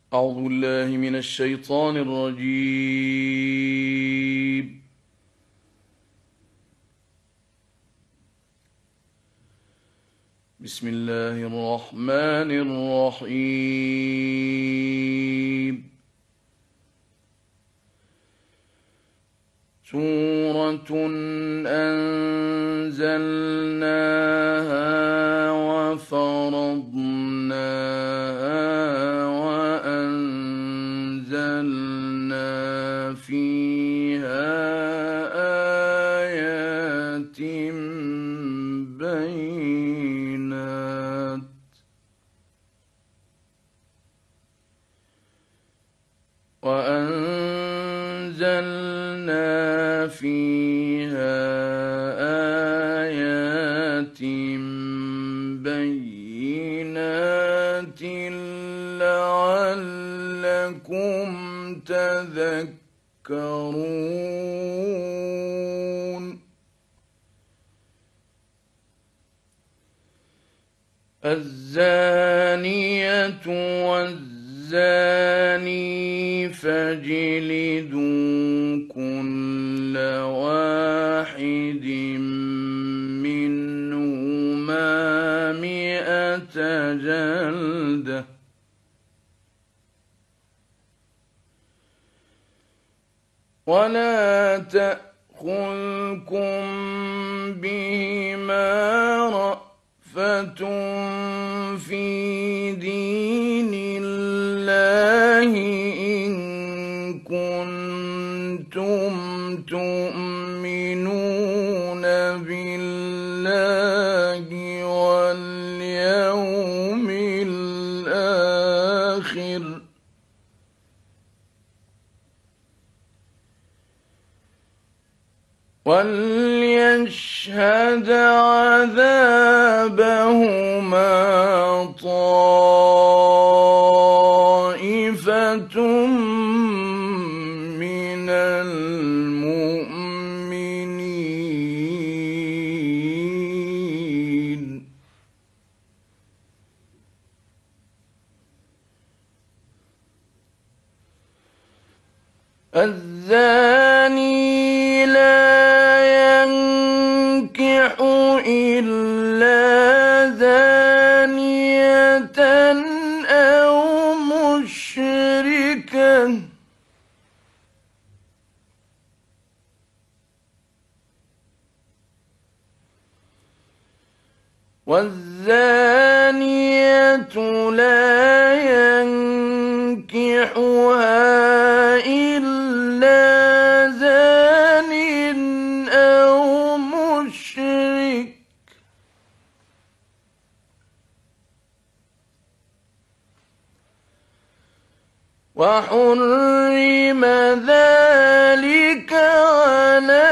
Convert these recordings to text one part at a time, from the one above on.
أعوذ بالله من الشيطان الرجيم. بسم الله الرحمن الرحيم. سورة أنزلناها وفرضناها وأنزلنا فيها آيات بينات لعلكم تذكرون. الزانية والزاني فاجلدوا كل واحد منهما 100 جلدة، ولا تأخذكم بهما رأفة في دين الله إن كنتم تؤمنون بالله واليوم الآخر، وليشهد عذابهما طائفة من المؤمنين. الزاني لا ينكح إلا زانية أو مشركة، والزانية لا ينكحها إلا زان أو مشرك، وحرم ذلك على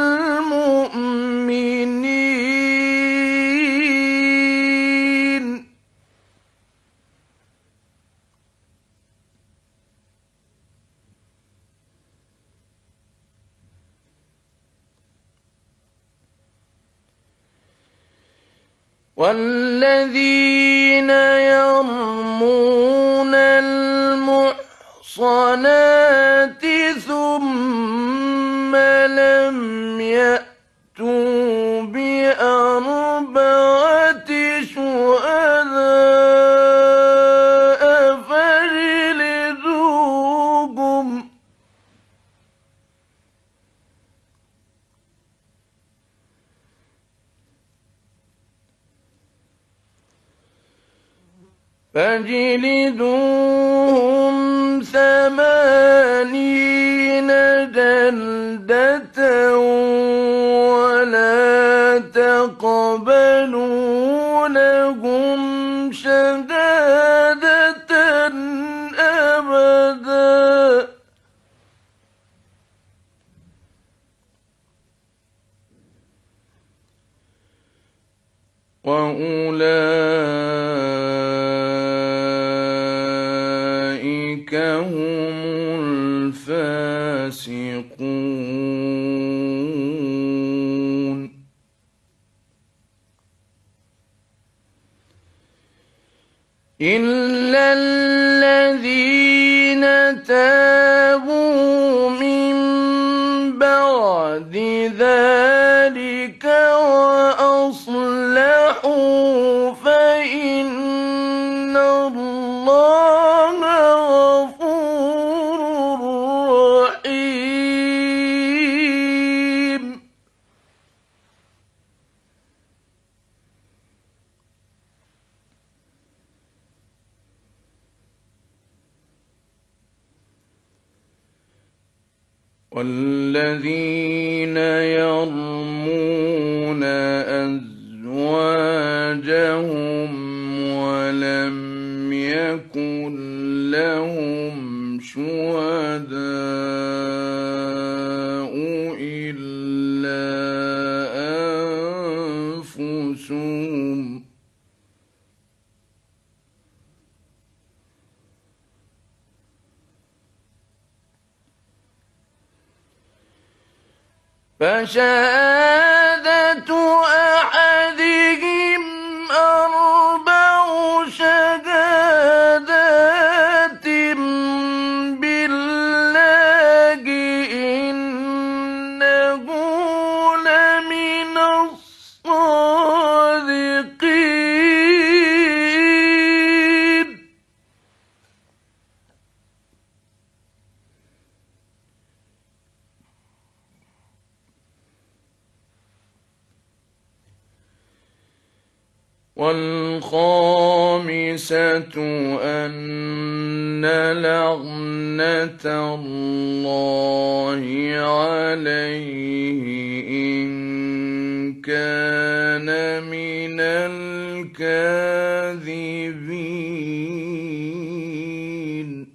المؤمنين. والذين يرمون المحصنات ثم لم يأتوا بأربعة شهداء فاجلدوهم، فاجلدوهم 80 جلدة ولا تقبلوا لهم شهادة أبدا، وأولئك هم الفاسقون. إلا الذين تابوا من بعد ذلك وأصلحوا فإن الله غفور رحيم. والذين يرمون أزواجهم ولم يكن لهم شهداء إلا أنفسهم فشهادة أحدهم أربع شهادات بالله إنه لمن الصادقين. والخامسة أن لعنة الله عليه إن كان من الكاذبين.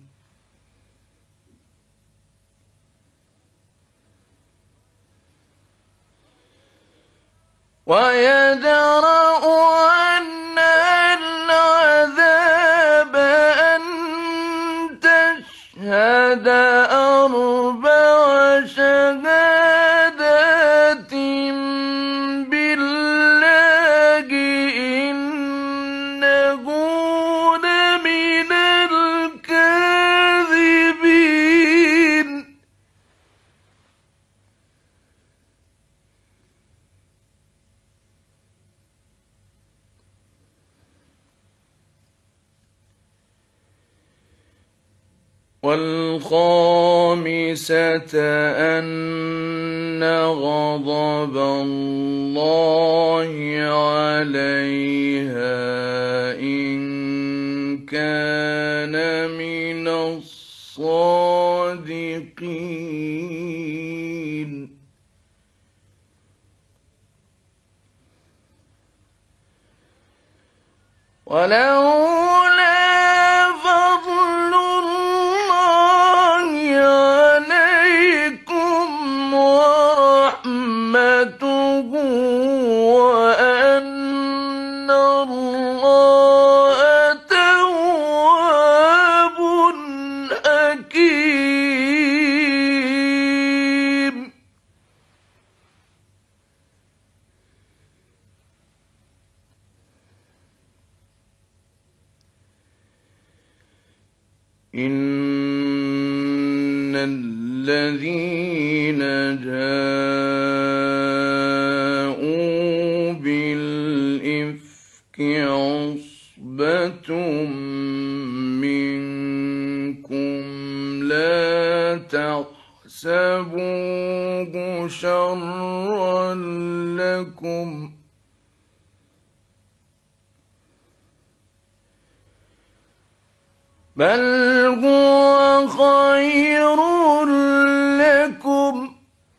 ويدرأ عنها العذاب أن تشهد أربع شهادات بالله إنه لمن الكاذبين. والخامسة أن غضب الله عليها إن كان من الصادقين. ولولا فضل الله عليكم ورحمته وأن الله تواب حكيم. إن الذين جاءوا بالإفك عصبة منكم لا تحسبوه شرا لكم بل هو خير لكم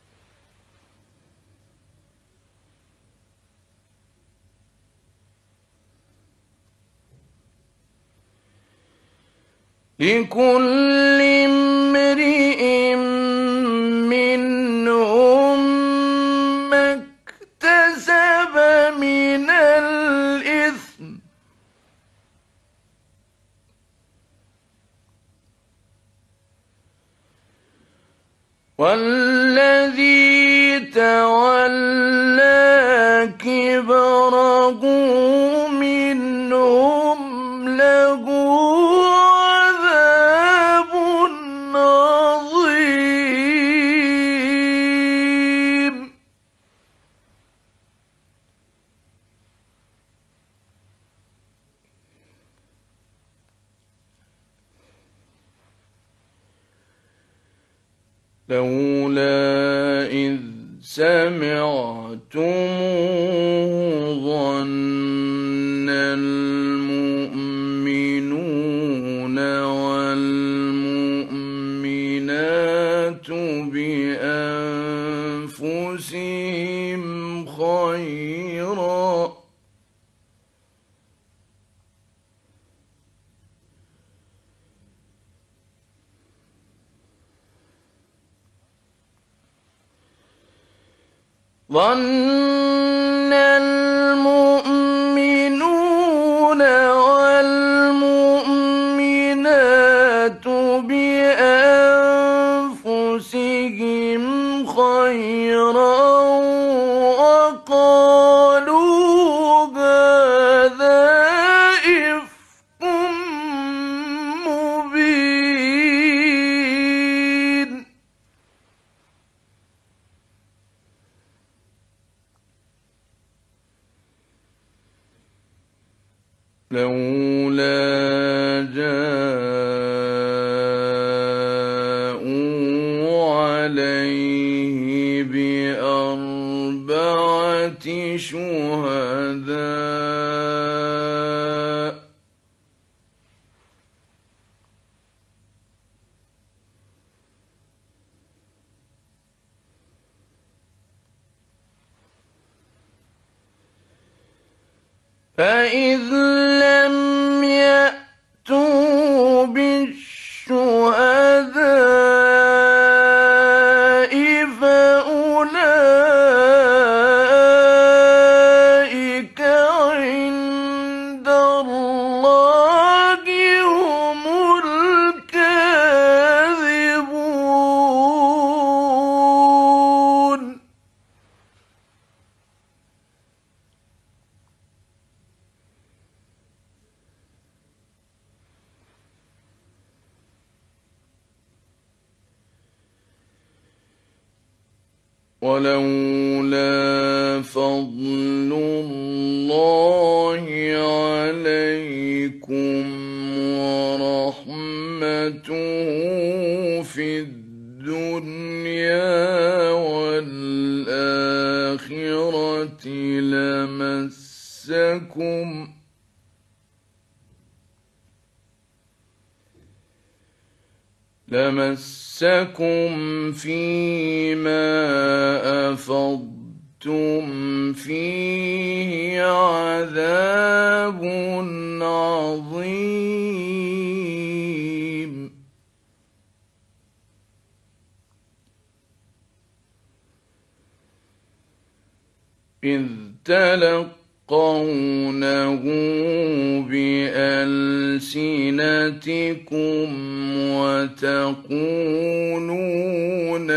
لكل امرئ منهم ما اكتسب من الإثم والذي تولى كبره منهم له عذاب لولا إذ سمعتموه ظن المؤمنون والمؤمنات بأنفسهم خيرا ظن المؤمنون والمؤمنات بأنفسهم خيرا وقالوا هذا إفك مبين لولا جاءوا عليه بأربعة شهداء فإذ لم يأتوا بالشهداء فأولئك عند الله هم الكاذبون ولولا فضل الله عليكم ورحمته في الدنيا والآخرة لمسكم فيما أفضتم فيه عذاب عظيم إذ تلقونه بألسنتكم وتقولون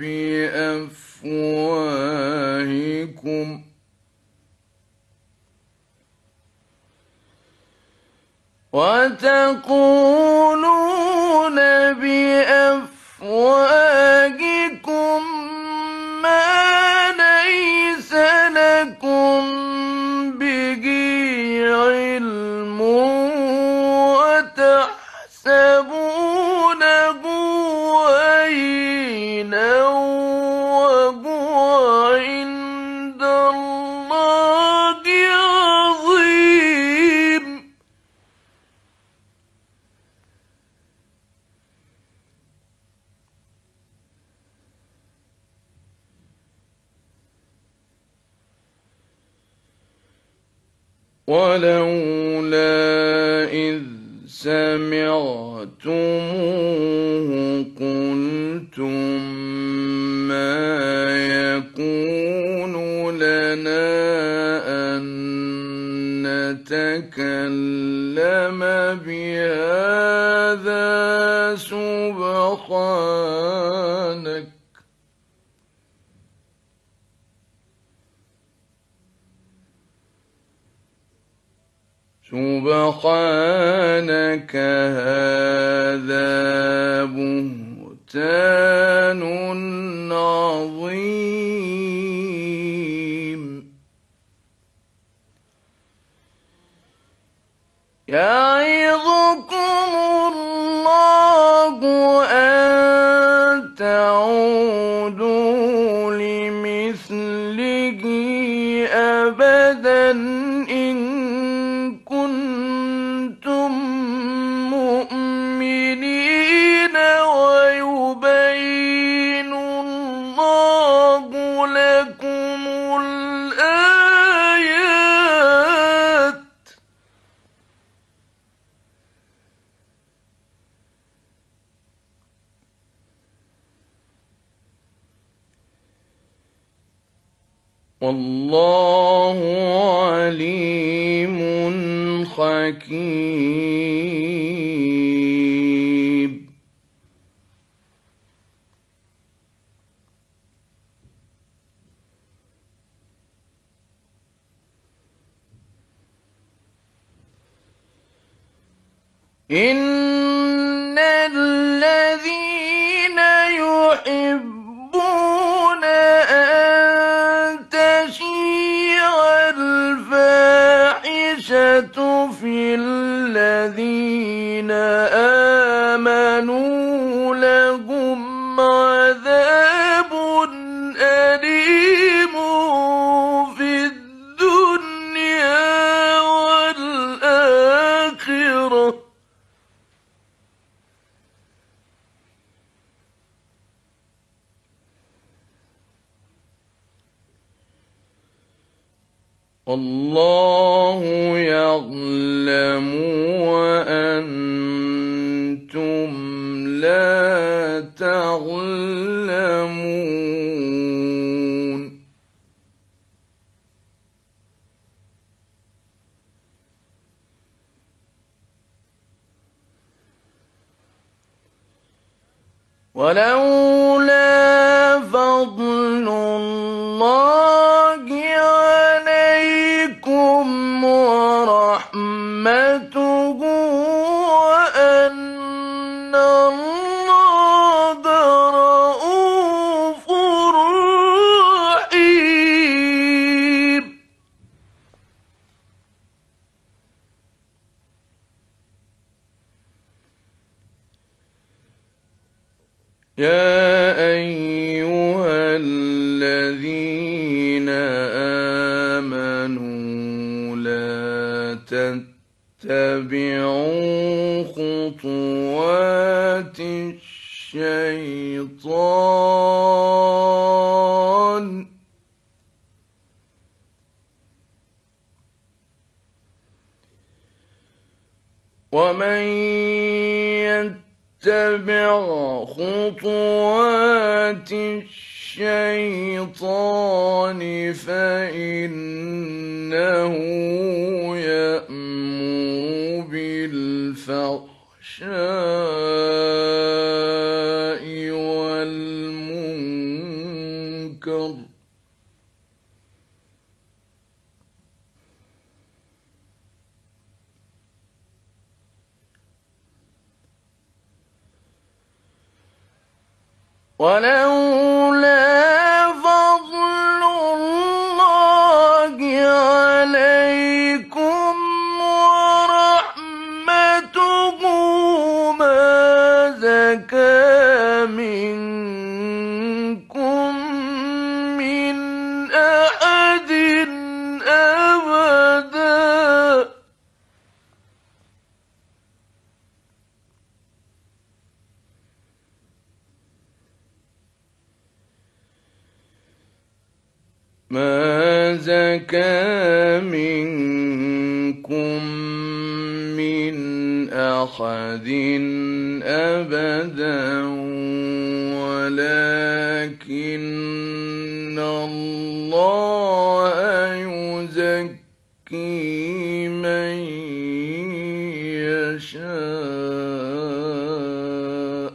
بأفواهكم ما ليس لكم به علم وتحسبونه هينا وهو عند الله عظيم ولولا إذ سمعتموه قلتم ما يكون لنا أن نتكلم بهذا سبحانك هذا بهتان عظيم يعظكم الله أن تعودوا والله عليم حكيم. إن الذين يحبون أن تشيع الفاحشة في الذين آمنوا لهم عذاب أليم في الدنيا والآخرة. والله يعلم وأنتم لا تعلمون. ولولا فضل الله عليكم ورحمته وأن الله رءوف رحيم. يا أيها الذين آمنوا لا تتبعوا خطوات الشيطان ومن يتبع خطوات الشيطان فإنه يأمر بالفحشاء والمنكر ولولا فضل الله عليكم ورحمته ما زكى منكم من أحد أبدا. ما زكى منكم من أحد أبدا ولكن الله يزكي من يشاء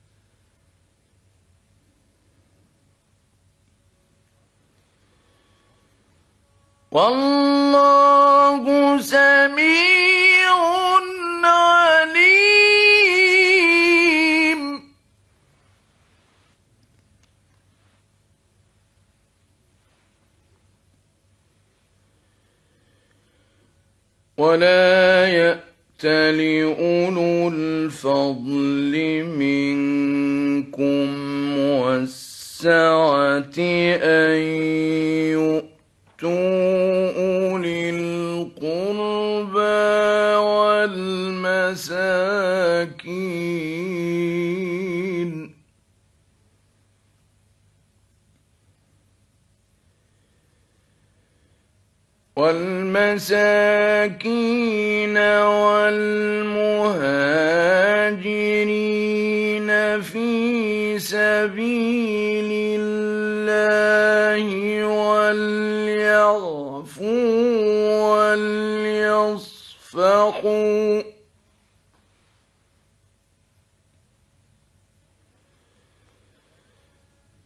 والله سميع عليم. ولا يأتل أولو الفضل منكم والسعة أن أولي القربى والمساكين والمهاجرين في سبيل الله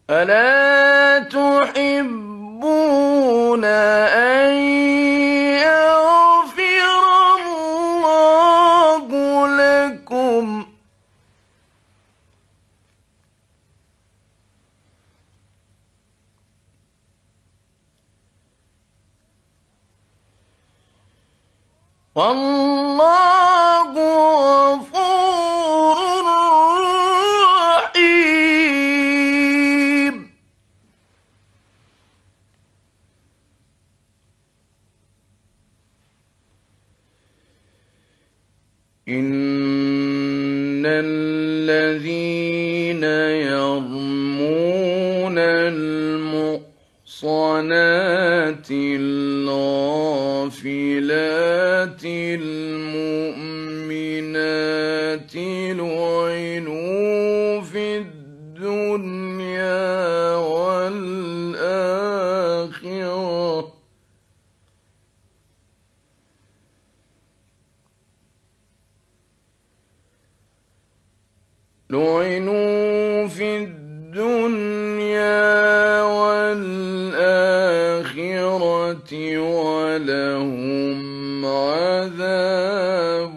ألا تحبون أن يغفر الله لكم والله غفور رحيم. إن الذين يرمون المحصنات الغافلات المؤمنات لعنوا في الدنيا والآخرة ولهم عذاب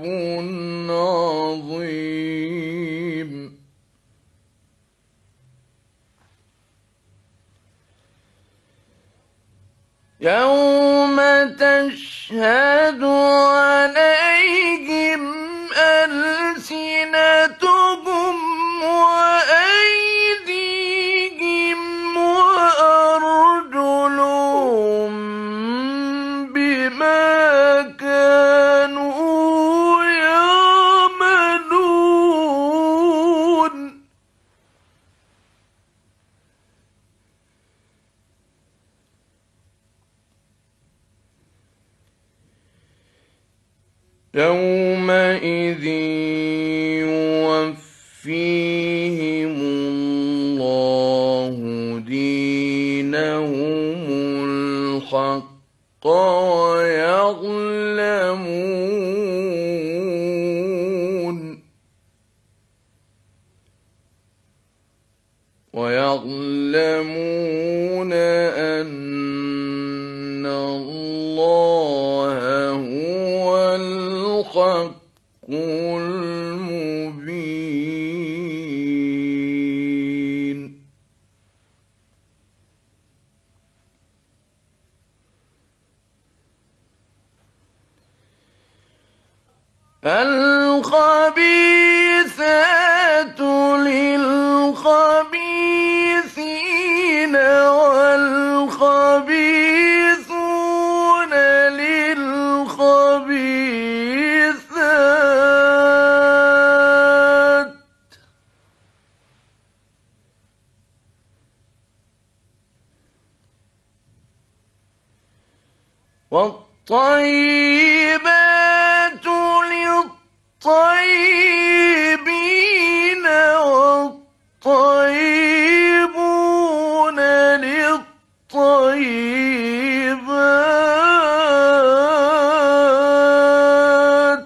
عظيم. يوم تشهد عليهم ألسنتهم وأيديهم وأرجلهم بما كانوا يعملون. يومئذ يوفيهم الله دينهم الحق ويعلمون أن الله هو الحق المبين. الخبيثات للخبيثين والخبيثون للخبيثات والطيبات للطيبين والطيبون للطيبات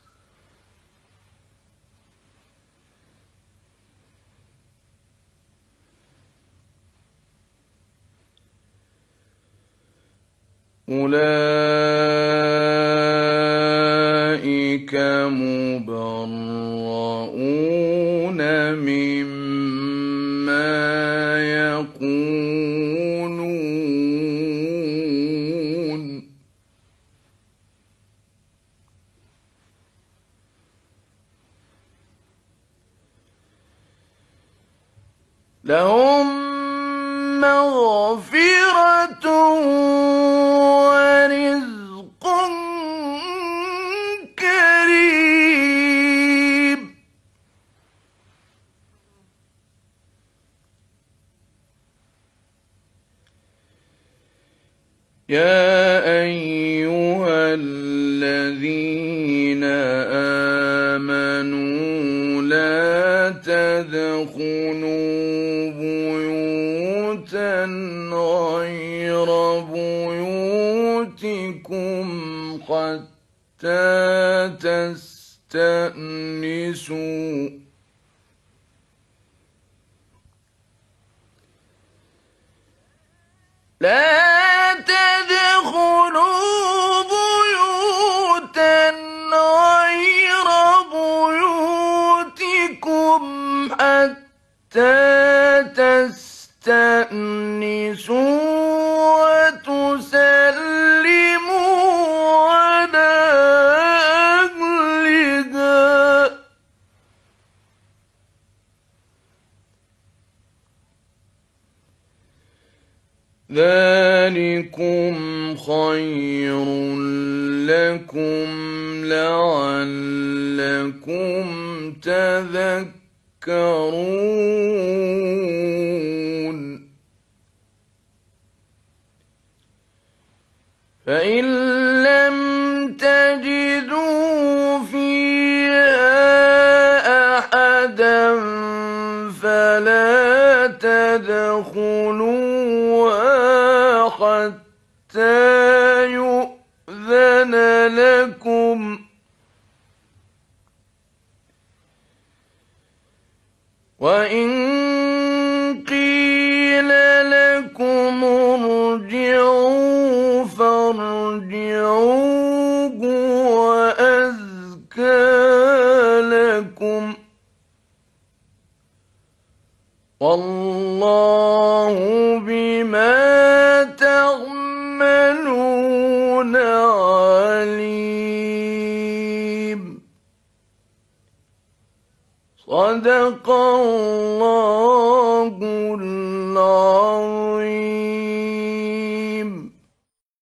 أولئك مبرؤون مما يقولون لهم مغفرة ورزق كريم. يا أيها الذين آمنوا لا تدخلوا بيوتا غير بيوتكم حتى تستأنسوا لا تدخلوا بيوتا غير بيوتكم حتى تستأنسوا وتسلموا على أهلها ذلكم خير لكم لعلكم تذكرون فإن لم تجدوا فيها أحدا فلا تدخلوها حتى يؤذن لكم وإن قيل لكم ارجعوا فارجعوا هو أزكى لكم والله بما تعملون عليم صدق الله العظيم.